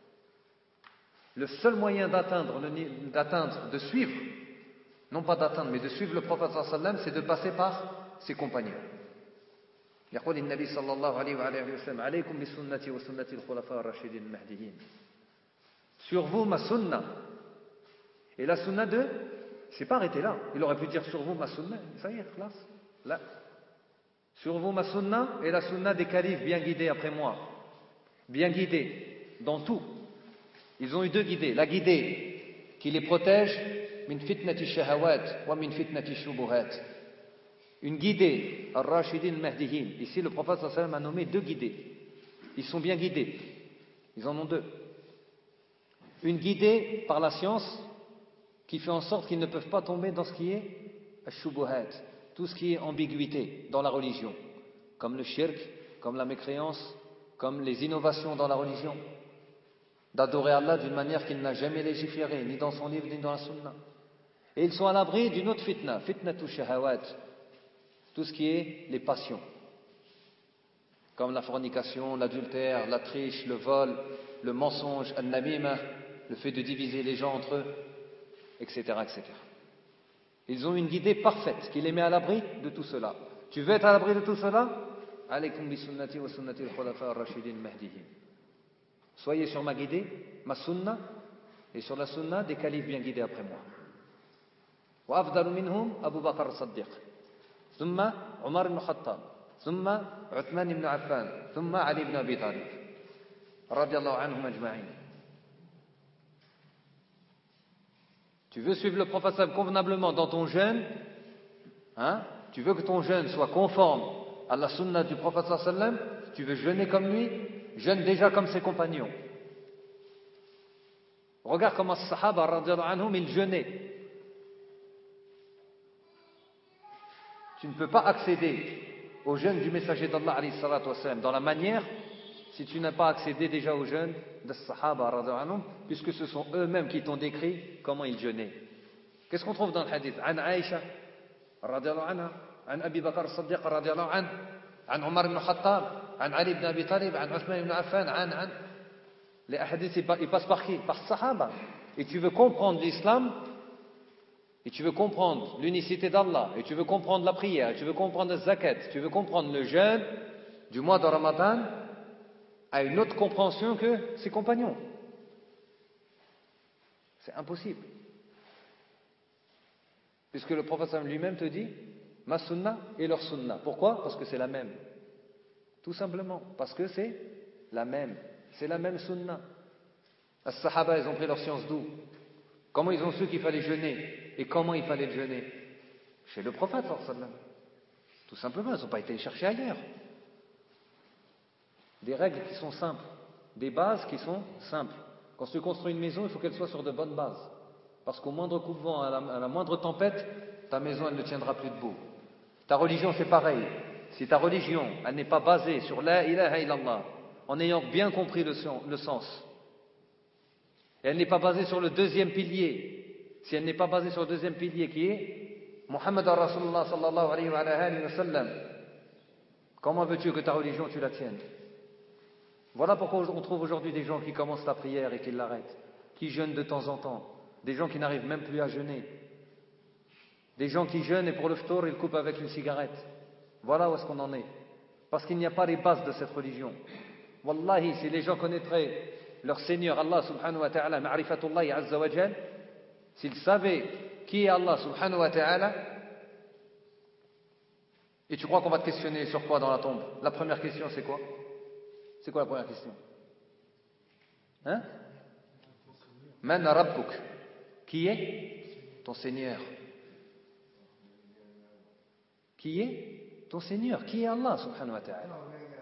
Le seul moyen d'atteindre, de suivre, non pas d'atteindre, mais de suivre le prophète sallallahu alayhi wa sallam, c'est de passer par ses compagnons. يقول النبي صلى الله عليه وآله وسلم عليكم بسنتي وسنة الخلفاء الراشدين المهديين. Sur vous ma sunna. Et la sunna de, c'est pas arrêté là. Il aurait pu dire sur vous ma sunna. Ça y est, classe. Là. Sur vous ma sunna et la sunna des califes bien guidés après moi. Bien guidés dans tout. Ils ont eu deux guidées. La guidée qui les protège min fitnati shahawat wa min fitnati shubuhat. Une guidée, al-Rashidin al-Mahdihin. Ici, le prophète sallallahu alayhi wa sallam a nommé deux guidés. Ils sont bien guidés. Ils en ont deux. Une guidée par la science qui fait en sorte qu'ils ne peuvent pas tomber dans ce qui est al-shubuhat, tout ce qui est ambiguïté dans la religion, comme le shirk, comme la mécréance, comme les innovations dans la religion, d'adorer Allah d'une manière qu'il n'a jamais légiféré, ni dans son livre, ni dans la sunna. Et ils sont à l'abri d'une autre fitna, fitnatu shahawat, tout ce qui est les passions, comme la fornication, l'adultère, la triche, le vol, le mensonge, al-namima, le fait de diviser les gens entre eux, etc., etc. Ils ont une guidée parfaite qui les met à l'abri de tout cela. Tu veux être à l'abri de tout cela? Alaykum bi sunnati wa sunnati al-khulafa ar-rashidin mahdihin. Soyez sur ma guidée, ma sunna, et sur la sunna des califes bien guidés après moi. Wa afdalu minhum Abu Bakr as-Siddiq. ثم عمر بن الخطاب ثم عثمان بن عفان ثم علي بن أبي طالب رضي الله عنهم أجمعين. Tu veux suivre le prophète convenablement dans ton jeûne, hein? Tu veux que ton jeûne soit conforme à la sunna du prophète sallallahu alayhi wa sallam, tu veux jeûner comme lui, jeûne déjà comme ses compagnons. Regarde comment les Sahaba radiyallahu anhum ils jeûnaient. Tu ne peux pas accéder au jeûne du messager d'Allah alayhi salatu wassalam dans la manière si tu n'as pas accédé déjà au jeûne des Sahaba radiyallahu anhum, puisque ce sont eux-mêmes qui t'ont décrit comment ils jeûnaient. Qu'est-ce qu'on trouve dans le hadith? An Aïcha radiyallahu anha, an Abi Bakr as-Siddiq radiyallahu anhu, an Omar ibn Khattab, an Ali ibn Abi Talib, an Uthman ibn Affan, an. Les hadiths ils passent par qui? Par Sahaba. Et tu veux comprendre l'islam, et tu veux comprendre l'unicité d'Allah, et tu veux comprendre la prière, et tu veux comprendre le zakat, tu veux comprendre le jeûne du mois de Ramadan, a une autre compréhension que ses compagnons. C'est impossible. Puisque le prophète lui-même te dit, ma sunna et leur sunna. Pourquoi? Parce que c'est la même. Tout simplement, parce que c'est la même. C'est la même sunna. Les Sahaba, ils ont pris leur science d'où? Comment ils ont su qu'il fallait jeûner? Et comment il fallait le jeûner? Chez le prophète, sallallahu alayhi wa sallam. Tout simplement, ils n'ont pas été chercher ailleurs. Des règles qui sont simples, des bases qui sont simples. Quand tu construis une maison, il faut qu'elle soit sur de bonnes bases. Parce qu'au moindre coup de vent, à la moindre tempête, ta maison, elle ne tiendra plus debout. Ta religion, c'est pareil. Si ta religion, elle n'est pas basée sur la ilaha illallah, en ayant bien compris le sens, et elle n'est pas basée sur le deuxième pilier, si elle n'est pas basée sur le deuxième pilier qui est Muhammad Rasulullah sallallahu alayhi wa sallam, comment veux-tu que ta religion, tu la tiennes? Voilà pourquoi on trouve aujourd'hui des gens qui commencent la prière et qui l'arrêtent, qui jeûnent de temps en temps, des gens qui n'arrivent même plus à jeûner, des gens qui jeûnent et pour le ftour, ils coupent avec une cigarette. Voilà où est-ce qu'on en est. Parce qu'il n'y a pas les bases de cette religion. Wallahi, si les gens connaîtraient leur Seigneur Allah subhanahu wa ta'ala, ma'rifatullahi azza wa jal, s'ils savaient qui est Allah subhanahu wa ta'ala, et tu crois qu'on va te questionner sur quoi dans la tombe? La première question, c'est quoi? C'est quoi la première question? Hein? Man rabbuk? Qui est ton Seigneur? Qui est ton Seigneur? Qui est Allah subhanahu wa ta'ala?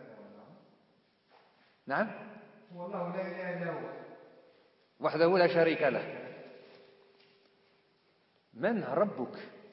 نعم والله لا إله إلا هو وحده لا شريك له من ربك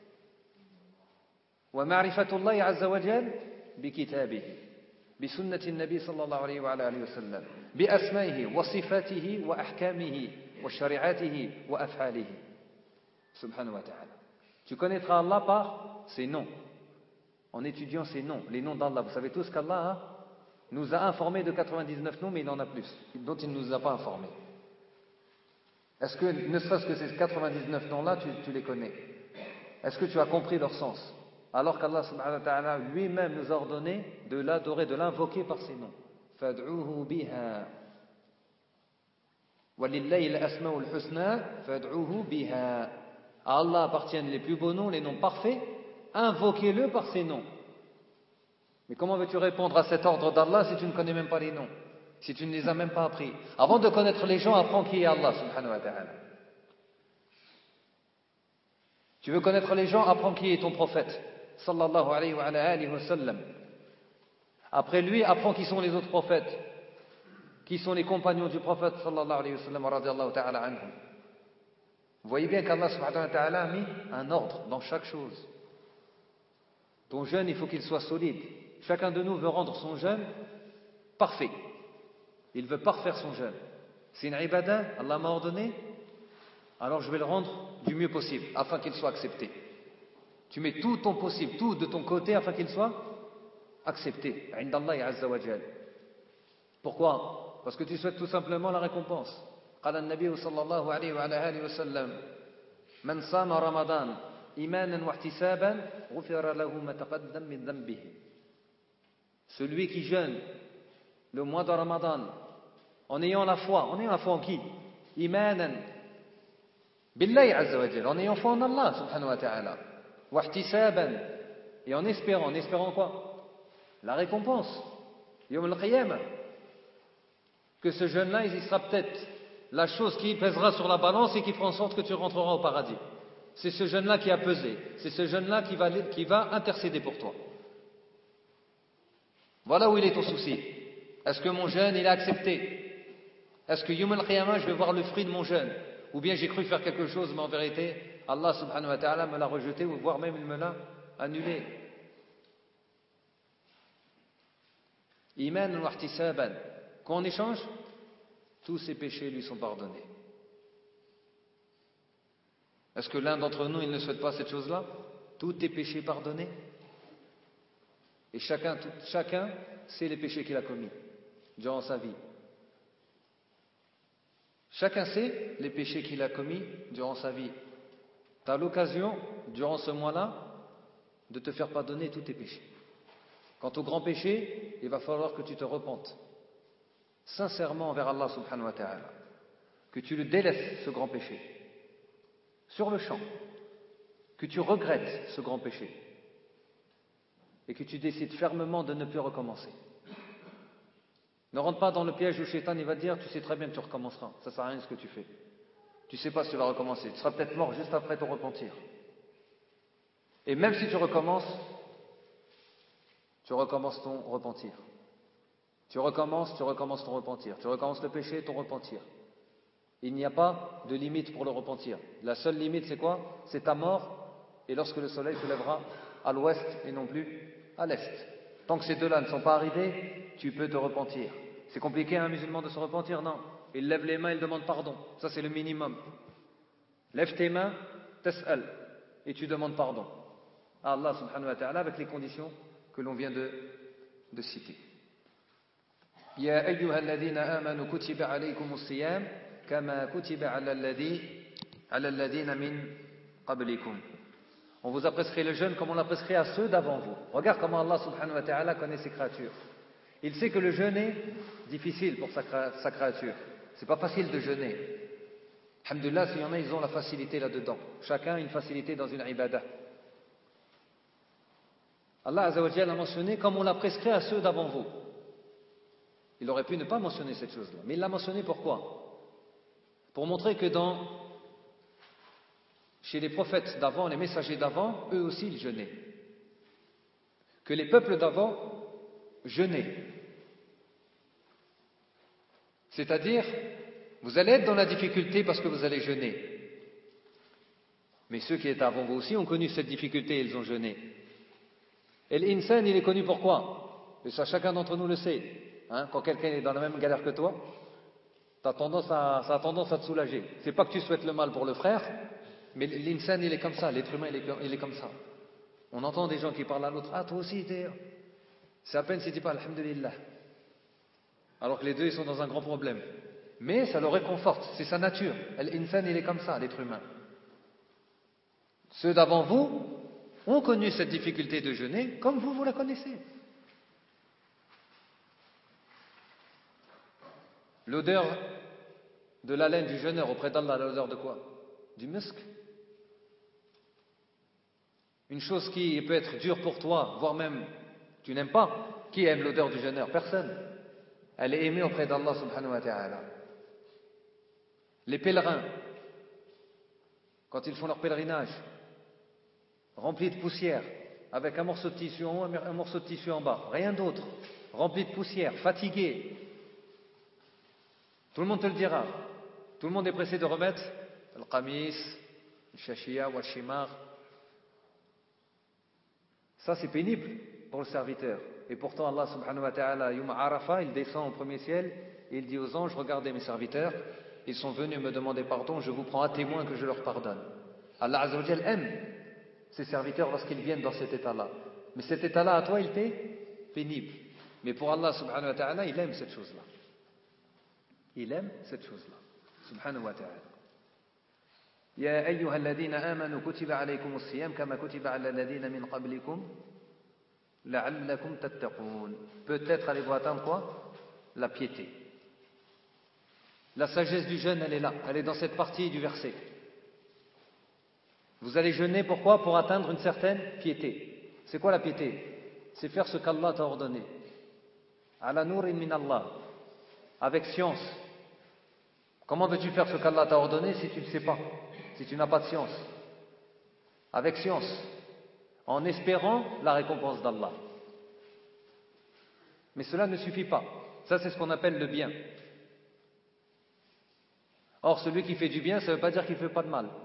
ومعرفة الله عز وجل بكتابه بسنة النبي صلى الله عليه وعلى آله وسلم بأسمائه وصفاته وأحكامه وشريعاته وأفعاله سبحانه وتعالى. Tu connaîtras Allah par ses noms, en étudiant ses noms, les noms d'Allah. Vous savez tous qu'Allah nous a informés de 99 noms, mais il en a plus, dont il ne nous a pas informés. Est-ce que, ne serait-ce que ces 99 noms-là, tu les connais? Est-ce que tu as compris leur sens? Alors qu'Allah subhanahu wa ta'ala lui-même nous a ordonné de l'adorer, de l'invoquer par ses noms. Fad'uhu biha. Walillahi al-asma'ul husna, fad'uhu biha. À Allah appartiennent les plus beaux noms, les noms parfaits. Invoquez-le par ses noms. Mais comment veux-tu répondre à cet ordre d'Allah si tu ne connais même pas les noms, si tu ne les as même pas appris? Avant de connaître les gens, apprends qui est Allah subhanahu wa ta'ala. Tu veux connaître les gens, apprends qui est ton prophète sallallahu alayhi wa sallam. Après lui, apprends qui sont les autres prophètes, qui sont les compagnons du prophète sallallahu alayhi wa sallam radiyallahu ta'ala anhum. Vous voyez bien qu'Allah subhanahu wa ta'ala a mis un ordre dans chaque chose. Ton jeûne, il faut qu'il soit solide. Chacun de nous veut rendre son jeûne parfait. Il veut parfaire son jeûne. C'est une ibadah, Allah m'a ordonné, alors je vais le rendre du mieux possible, afin qu'il soit accepté. Tu mets tout ton possible, tout de ton côté, afin qu'il soit accepté. Indallahi azza wa jal. Pourquoi? Parce que tu souhaites tout simplement la récompense. قال النبي صلى الله عليه وعلى آله وسلم من صام رمضان إيمانا واحتسابا غفر له ما تقدم من ذنبه. Celui qui jeûne le mois de Ramadan en ayant la foi en qui? Imanan billahi azza wa jalla, en ayant foi en Allah subhanahu wa ta'ala, wa ihtisaban, et en espérant quoi? La récompense yawm al-qiyamah, que ce jeûne-là, il sera peut-être la chose qui pèsera sur la balance et qui fera en sorte que tu rentreras au paradis. C'est ce jeûne-là qui a pesé, c'est ce jeûne-là qui va intercéder pour toi. Voilà où il est ton souci. Est-ce que mon jeûne, il est accepté? Est-ce que Yawm al-Qiyamah, je vais voir le fruit de mon jeûne? Ou bien j'ai cru faire quelque chose, mais en vérité, Allah subhanahu wa ta'ala me l'a rejeté, ou voire même il me l'a annulé. Iman wa ihtisaban. Qu'en échange, tous ses péchés lui sont pardonnés. Est-ce que l'un d'entre nous, il ne souhaite pas cette chose-là? Tous tes péchés pardonnés? Et chacun sait les péchés qu'il a commis durant sa vie. Chacun sait les péchés qu'il a commis durant sa vie. Tu as l'occasion, durant ce mois-là, de te faire pardonner tous tes péchés. Quant au grand péché, il va falloir que tu te repentes sincèrement envers Allah subhanahu wa ta'ala, que tu le délaisses, ce grand péché, sur le champ, que tu regrettes ce grand péché et que tu décides fermement de ne plus recommencer. Ne rentre pas dans le piège où Shaitan il va te dire tu sais très bien que tu recommenceras, ça ne sert à rien ce que tu fais. Tu ne sais pas si tu vas recommencer, tu seras peut-être mort juste après ton repentir. Et même si tu recommences ton repentir. Tu recommences ton repentir. Tu recommences le péché, ton repentir. Il n'y a pas de limite pour le repentir. La seule limite, c'est quoi? C'est ta mort et lorsque le soleil se lèvera à l'ouest et non plus à l'est. Tant que ces deux-là ne sont pas arrivés, tu peux te repentir. C'est compliqué à un musulman de se repentir? Non. Il lève les mains, il demande pardon. Ça, c'est le minimum. Lève tes mains, tas'al, et tu demandes pardon à Allah subhanahu wa ta'ala avec les conditions que l'on vient de citer. يا أيها الذين آمنوا كتب عليكم الصيام كما كتب على الذين من قبلكم. On vous a prescrit le jeûne comme on l'a prescrit à ceux d'avant vous. Regarde comment Allah subhanahu wa ta'ala connaît ses créatures. Il sait que le jeûne est difficile pour sa créature. C'est pas facile de jeûner. Alhamdulillah, s'il y en a, ils ont la facilité là-dedans. Chacun a une facilité dans une ibadah. Allah Azza wa Jalla a mentionné comme on l'a prescrit à ceux d'avant vous. Il aurait pu ne pas mentionner cette chose-là. Mais il l'a mentionné pourquoi? Pour montrer que chez les prophètes d'avant, les messagers d'avant, eux aussi ils jeûnaient. Que les peuples d'avant jeûnaient. C'est-à-dire, vous allez être dans la difficulté parce que vous allez jeûner. Mais ceux qui étaient avant vous aussi ont connu cette difficulté et ils ont jeûné. Et l'insan, il est connu pourquoi? Et ça, chacun d'entre nous le sait. Quand quelqu'un est dans la même galère que toi, ça a tendance à te soulager. C'est pas que tu souhaites le mal pour le frère, mais l'insan, il est comme ça, l'être humain, il est comme ça. On entend des gens qui parlent à l'autre, ah toi aussi, c'est à peine si tu dis pas alhamdulillah. Alors que les deux, ils sont dans un grand problème. Mais ça le réconforte, c'est sa nature. L'insan, il est comme ça, l'être humain. Ceux d'avant vous ont connu cette difficulté de jeûner, comme vous la connaissez. L'odeur de la laine du jeûneur auprès d'Allah, l'odeur de quoi? Du musc. Une chose qui peut être dure pour toi, voire même tu n'aimes pas. Qui aime l'odeur du jeûneur? Personne. Elle est aimée auprès d'Allah subhanahu wa ta'ala. Les pèlerins, quand ils font leur pèlerinage, remplis de poussière, avec un morceau de tissu en haut, un morceau de tissu en bas, rien d'autre, remplis de poussière, fatigués. Tout le monde te le dira. Tout le monde est pressé de remettre le qamis, le shashia ou le shimar. Ça, c'est pénible pour le serviteur. Et pourtant, Allah subhanahu wa ta'ala, Yom Arafah, il descend au premier ciel et il dit aux anges, regardez mes serviteurs, ils sont venus me demander pardon, je vous prends à témoin que je leur pardonne. Allah Azza wa Jal aime ses serviteurs lorsqu'ils viennent dans cet état-là. Mais cet état-là, à toi, il t'est pénible. Mais pour Allah subhanahu wa ta'ala, il aime cette chose-là. Il aime cette chose-là. Subhanahu wa ta'ala. يا أيها الذين آمنوا كتب عليكم الصيام كما كتب على الذين من قبلكم لعلكم تتقون. Peut-être allez-vous atteindre quoi? La piété. La sagesse du jeûne, elle est là. Elle est dans cette partie du verset. Vous allez jeûner pourquoi? Pour atteindre une certaine piété. C'est quoi la piété? C'est faire ce qu'Allah t'a ordonné. Ala nourin min Allah. Avec science. Comment veux-tu faire ce qu'Allah t'a ordonné si tu ne sais pas? Si tu n'as pas de science? Avec science. En espérant la récompense d'Allah. Mais cela ne suffit pas. Ça, c'est ce qu'on appelle le bien. Or, celui qui fait du bien, ça ne veut pas dire qu'il ne fait pas de mal.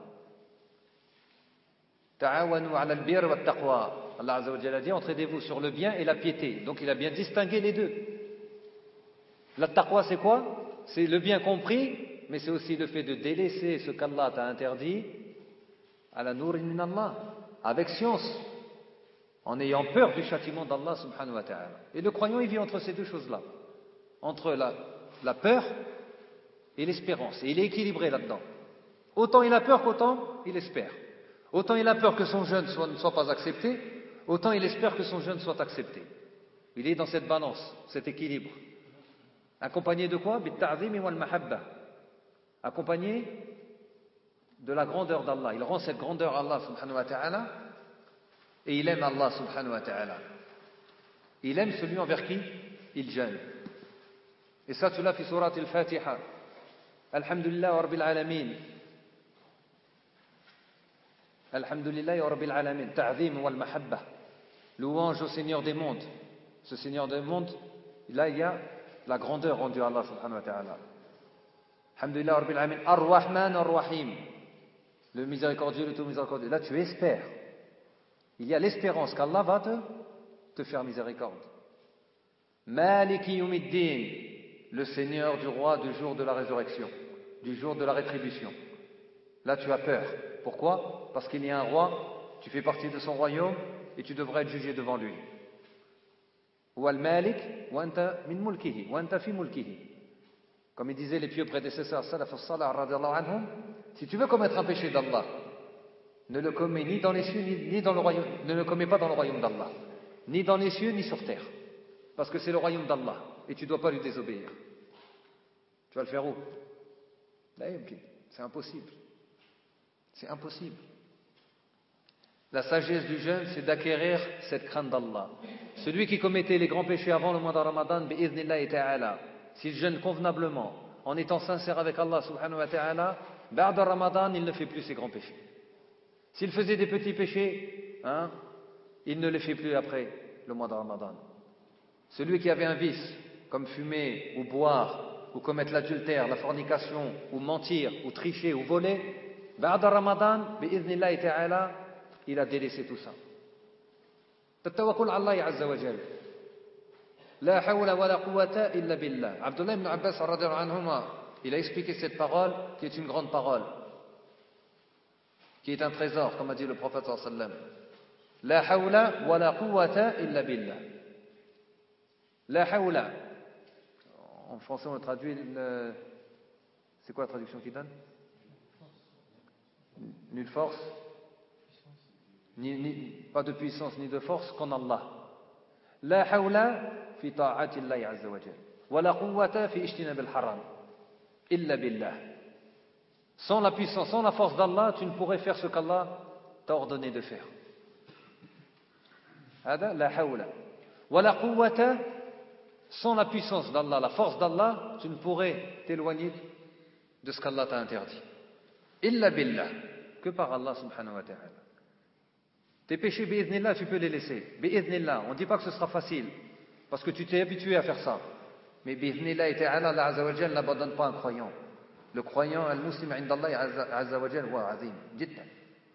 Ta'awanu ala al-bir wa at-taqwa. Allah Azza wa Jalla dit, entraidez-vous sur le bien et la piété. Donc, il a bien distingué les deux. La taqwa, c'est quoi? C'est le bien compris, mais c'est aussi le fait de délaisser ce qu'Allah t'a interdit à la nourin min Allah, avec science, en ayant peur du châtiment d'Allah subhanahu wa ta'ala. Et le croyant, il vit entre ces deux choses-là, entre la peur et l'espérance. Et il est équilibré là-dedans. Autant il a peur qu'autant il espère. Autant il a peur que son jeûne ne soit pas accepté, autant il espère que son jeûne soit accepté. Il est dans cette balance, cet équilibre. Accompagné de quoi? Bit-ta'zim wal mahabba. Accompagné de la grandeur d'Allah. Il rend cette grandeur à Allah subhanahu wa ta'ala et il aime Allah subhanahu wa ta'ala. Il aime celui envers qui il jeûne. Et ça, tu l'as fi surat al-Fatiha. Alhamdulillah wa rabbil alamin. Alhamdulillah wa rabbil alamin. Ta'zim wal mahabba. Louange au Seigneur des mondes. Ce Seigneur des mondes, là il y a la grandeur rendue à Allah subhanahu wa ta'ala. Alhamdulillah wa rabbil alamin. Ar-Rahman ar-Rahim. Le miséricordieux, le tout miséricordieux. Là tu espères. Il y a l'espérance qu'Allah va te faire miséricorde. Maliki yawmiddin. Le Seigneur du roi du jour de la résurrection, du jour de la rétribution. Là, tu as peur. Pourquoi? Parce qu'il y a un roi, tu fais partie de son royaume et tu devrais être jugé devant lui. Ou al-Malik, wa anta min mulkihi, wa anta fi mulkihi. Comme ils disaient les pieux prédécesseurs, salaf as-salah radiyallahu anhum, si tu veux commettre un péché d'Allah, ne le commets ni dans les cieux, ni dans le royaume, ne le commets pas dans le royaume d'Allah, ni dans les cieux, ni sur terre. Parce que c'est le royaume d'Allah et tu ne dois pas lui désobéir. Tu vas le faire où? C'est impossible. C'est impossible. La sagesse du jeûne, c'est d'acquérir cette crainte d'Allah. Celui qui commettait les grands péchés avant le mois de Ramadan, bi'idhnillahi ta'ala, s'il jeûne convenablement, en étant sincère avec Allah subhanahu wa ta'ala, ba'da Ramadan, il ne fait plus ses grands péchés. S'il faisait des petits péchés, il ne les fait plus après le mois de Ramadan. Celui qui avait un vice, comme fumer ou boire, ou commettre l'adultère, la fornication, ou mentir, ou tricher, ou voler, ba'da Ramadan, bi'idhnillahi ta'ala, il a délaissé tout ça. Tawakkul ala Allah azza wa jal. La hawla wa la quwwata illa billah. Abdullah ibn Abbas radhiyallahu anhuma, il a expliqué cette parole qui est une grande parole, qui est un trésor, comme a dit le prophète sallallahu alayhi wa sallam. La hawla wa la quwwata illa billah. La hawla. En français, on traduit c'est quoi la traduction qu'il donne? Nulle force, pas de puissance ni de force qu'en Allah. La hawla fi ta'ati Allah azza wa jalla. Wa la quwwata fi ijtinab al-haram. Illa billah. Sans la puissance, sans la force d'Allah, tu ne pourrais faire ce qu'Allah t'a ordonné de faire. Hada la hawla. Wa la quwwata. Sans la puissance d'Allah, la force d'Allah, tu ne pourrais t'éloigner de ce qu'Allah t'a interdit. Illa billah, que par Allah subhanahu wa ta'ala. Tes péchés, bi'idhnillah, tu peux les laisser. Bi'idhnillah, on ne dit pas que ce sera facile, parce que tu t'es habitué à faire ça. Mais bi'idhnillah ta'ala, Allah azza wa jalla n'abandonne pas un croyant. Le croyant, al-muslim, indallah azza wa jalla, wa azim, jiddan.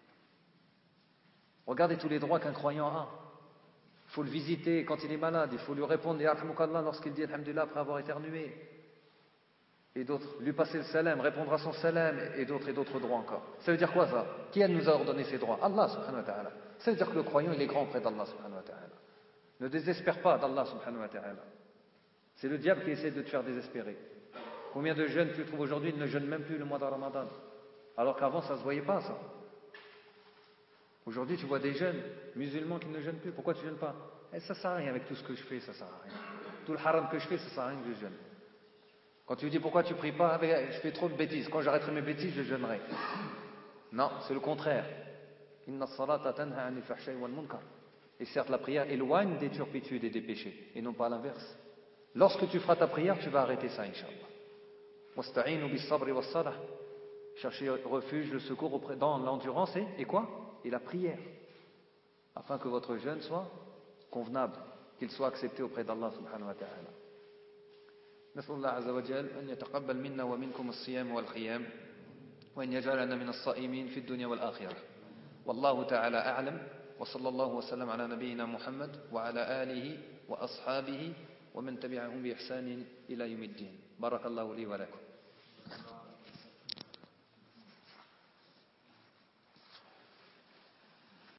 Regardez tous les droits qu'un croyant a. Il faut le visiter quand il est malade, il faut lui répondre yarhamukallah lorsqu'il dit alhamdulillah après avoir éternué. Et d'autres, lui passer le salam, répondre à son salam, et d'autres droits encore. Ça veut dire quoi ça? Qui nous a ordonné ces droits? Allah subhanahu wa ta'ala. Ça veut dire que le croyant il est grand auprès d'Allah subhanahu wa ta'ala. Ne désespère pas d'Allah subhanahu wa ta'ala. C'est le diable qui essaie de te faire désespérer. Combien de jeunes tu trouves aujourd'hui ne jeûnent même plus le mois de Ramadan, alors qu'avant ça ne se voyait pas ça. Aujourd'hui, tu vois des jeunes musulmans qui ne jeûnent plus. Pourquoi tu ne jeûnes pas? Ça ne sert à rien avec tout ce que je fais, ça ne sert à rien. Tout le haram que je fais, ça ne sert à rien que je jeûne. Quand tu lui dis pourquoi tu ne pries pas, je fais trop de bêtises. Quand j'arrêterai mes bêtises, je jeûnerai. Non, c'est le contraire. Inna salata tanha anil fahsha'i wal munkar. Et certes, la prière éloigne des turpitudes et des péchés, et non pas l'inverse. Lorsque tu feras ta prière, tu vas arrêter ça, Inch'Allah. Wasta'inu bis sabri was salah. Cherchez refuge, le secours dans l'endurance et quoi? Et la prière, afin que votre jeûne soit convenable, qu'il soit accepté auprès d'Allah subhanahu wa ta'ala. نسأل الله عز وجل أن يتقبل منا ومنكم الصيام والقيام وأن يجعلنا من الصائمين في الدنيا والآخرة والله تعالى أعلم وصلى الله وسلم على نبينا محمد وعلى آله وأصحابه ومن تبعهم بإحسان إلى يوم الدين بارك الله لي ولكم